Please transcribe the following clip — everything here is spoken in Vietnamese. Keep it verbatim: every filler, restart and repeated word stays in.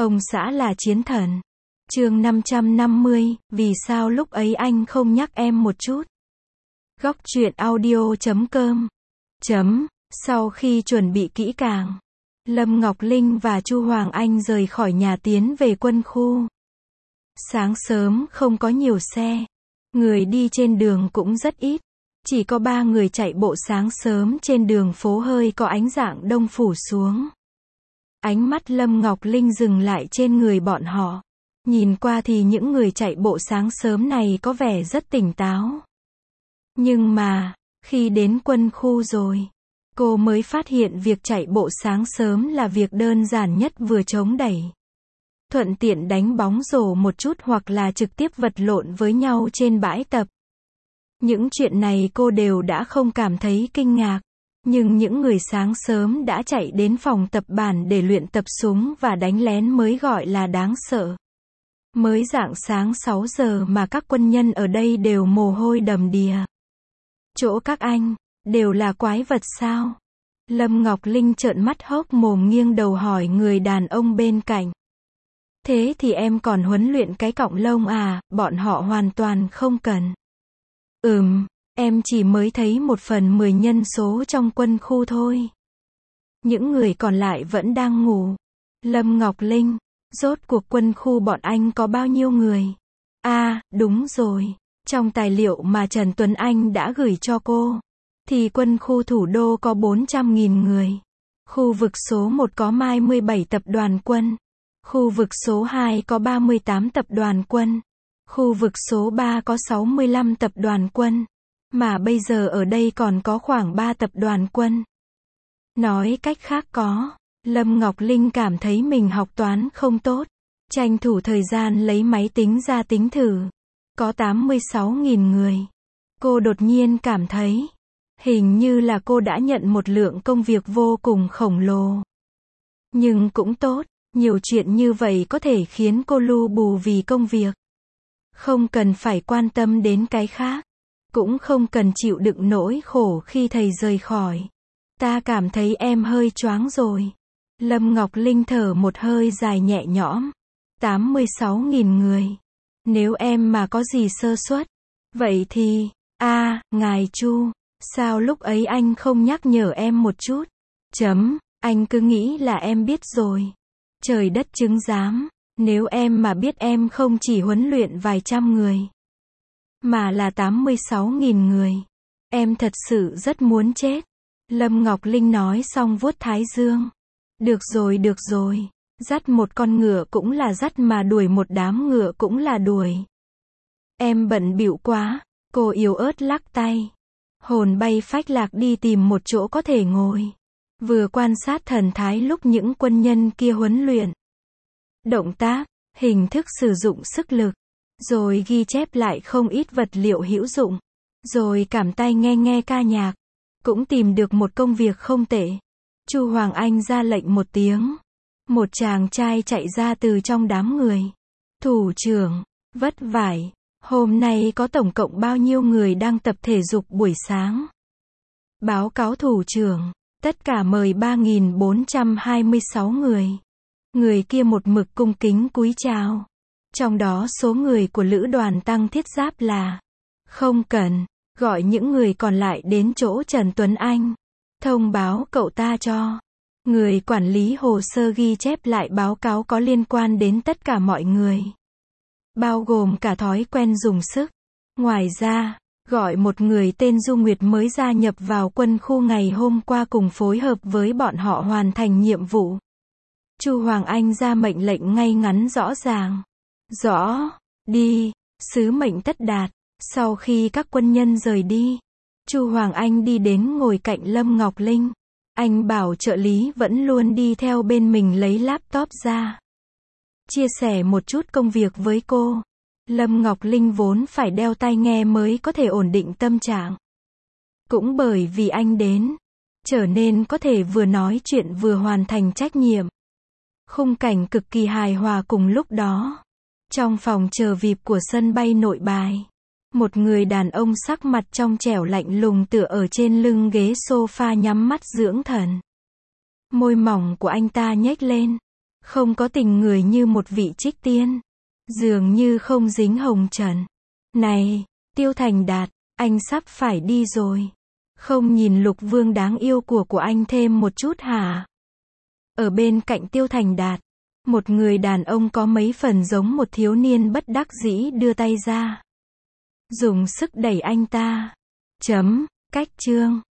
Ông xã là chiến thần. Chương năm trăm năm mươi, vì sao lúc ấy anh không nhắc em một chút? Góc truyện audio chấm com. Chấm. Sau khi chuẩn bị kỹ càng, Lâm Ngọc Linh và Chu Hoàng Anh rời khỏi nhà tiến về quân khu. Sáng sớm không có nhiều xe, người đi trên đường cũng rất ít. Chỉ có ba người chạy bộ sáng sớm trên đường phố hơi có ánh rạng đông phủ xuống. Ánh mắt Lâm Ngọc Linh dừng lại trên người bọn họ. Nhìn qua thì những người chạy bộ sáng sớm này có vẻ rất tỉnh táo. Nhưng mà, khi đến quân khu rồi, cô mới phát hiện việc chạy bộ sáng sớm là việc đơn giản nhất, vừa chống đẩy, thuận tiện đánh bóng rổ một chút hoặc là trực tiếp vật lộn với nhau trên bãi tập. Những chuyện này cô đều đã không cảm thấy kinh ngạc. Nhưng những người sáng sớm đã chạy đến phòng tập bản để luyện tập súng và đánh lén mới gọi là đáng sợ. Mới rạng sáng sáu giờ mà các quân nhân ở đây đều mồ hôi đầm đìa. Chỗ các anh, đều là quái vật sao? Lâm Ngọc Linh trợn mắt hốc mồm nghiêng đầu hỏi người đàn ông bên cạnh. Thế thì em còn huấn luyện cái cọng lông à, bọn họ hoàn toàn không cần. Ừm, em chỉ mới thấy một phần mười nhân số trong quân khu thôi. Những người còn lại vẫn đang ngủ. Lâm Ngọc Linh, rốt cuộc quân khu bọn anh có bao nhiêu người? À, đúng rồi. Trong tài liệu mà Trần Tuấn Anh đã gửi cho cô, thì quân khu thủ đô có bốn trăm nghìn người. Khu vực số một có hai mươi bảy tập đoàn quân. Khu vực số hai có ba mươi tám tập đoàn quân. Khu vực số ba có sáu mươi lăm tập đoàn quân. Mà bây giờ ở đây còn có khoảng ba tập đoàn quân. Nói cách khác có, Lâm Ngọc Linh cảm thấy mình học toán không tốt. Tranh thủ thời gian lấy máy tính ra tính thử. Có tám mươi sáu nghìn người. Cô đột nhiên cảm thấy, hình như là cô đã nhận một lượng công việc vô cùng khổng lồ. Nhưng cũng tốt, nhiều chuyện như vậy có thể khiến cô lu bù vì công việc. Không cần phải quan tâm đến cái khác. Cũng không cần chịu đựng nỗi khổ khi thầy rời khỏi. Ta cảm thấy em hơi choáng rồi. Lâm Ngọc Linh thở một hơi dài nhẹ nhõm. tám mươi sáu nghìn người. Nếu em mà có gì sơ suất, vậy thì, a à, ngài Chu, sao lúc ấy anh không nhắc nhở em một chút? Chấm, anh cứ nghĩ là em biết rồi. Trời đất chứng giám, nếu em mà biết em không chỉ huấn luyện vài trăm người, mà là tám mươi sáu nghìn người, em thật sự rất muốn chết. Lâm Ngọc Linh nói xong vuốt thái dương. Được rồi được rồi, dắt một con ngựa cũng là dắt mà đuổi một đám ngựa cũng là đuổi. Em bận bịu quá, cô yếu ớt lắc tay. Hồn bay phách lạc đi tìm một chỗ có thể ngồi. Vừa quan sát thần thái lúc những quân nhân kia huấn luyện. Động tác, hình thức sử dụng sức lực. Rồi ghi chép lại không ít vật liệu hữu dụng. Rồi cảm tay nghe nghe ca nhạc. Cũng tìm được một công việc không tệ. Chu Hoàng Anh ra lệnh một tiếng. Một chàng trai chạy ra từ trong đám người. Thủ trưởng, vất vải. Hôm nay có tổng cộng bao nhiêu người đang tập thể dục buổi sáng? Báo cáo thủ trưởng. Tất cả mời ba nghìn bốn trăm hai mươi sáu người. Người kia một mực cung kính cúi chào. Trong đó số người của lữ đoàn tăng thiết giáp là không cần, gọi những người còn lại đến chỗ Trần Tuấn Anh. Thông báo cậu ta cho người quản lý hồ sơ ghi chép lại báo cáo có liên quan đến tất cả mọi người. Bao gồm cả thói quen dùng sức. Ngoài ra, gọi một người tên Du Nguyệt mới gia nhập vào quân khu ngày hôm qua cùng phối hợp với bọn họ hoàn thành nhiệm vụ. Chu Hoàng Anh ra mệnh lệnh ngay ngắn rõ ràng. Rõ, đi, sứ mệnh tất đạt. Sau khi các quân nhân rời đi, Chu Hoàng Anh đi đến ngồi cạnh Lâm Ngọc Linh. Anh bảo trợ lý vẫn luôn đi theo bên mình lấy laptop ra. Chia sẻ một chút công việc với cô. Lâm Ngọc Linh vốn phải đeo tai nghe mới có thể ổn định tâm trạng. Cũng bởi vì anh đến, trở nên có thể vừa nói chuyện vừa hoàn thành trách nhiệm. Khung cảnh cực kỳ hài hòa cùng lúc đó. Trong phòng chờ vip của sân bay Nội Bài, một người đàn ông sắc mặt trong trẻo lạnh lùng tựa ở trên lưng ghế sofa nhắm mắt dưỡng thần. Môi mỏng của anh ta nhếch lên, Không có tình người như một vị trích tiên. Dường như không dính hồng trần. Này, Tiêu Thành Đạt, anh sắp phải đi rồi. Không nhìn Lục Vương đáng yêu của của anh thêm một chút hả? Ở bên cạnh Tiêu Thành Đạt, một người đàn ông có mấy phần giống một thiếu niên bất đắc dĩ đưa tay ra. Dùng sức đẩy anh ta. Chấm, cách chương.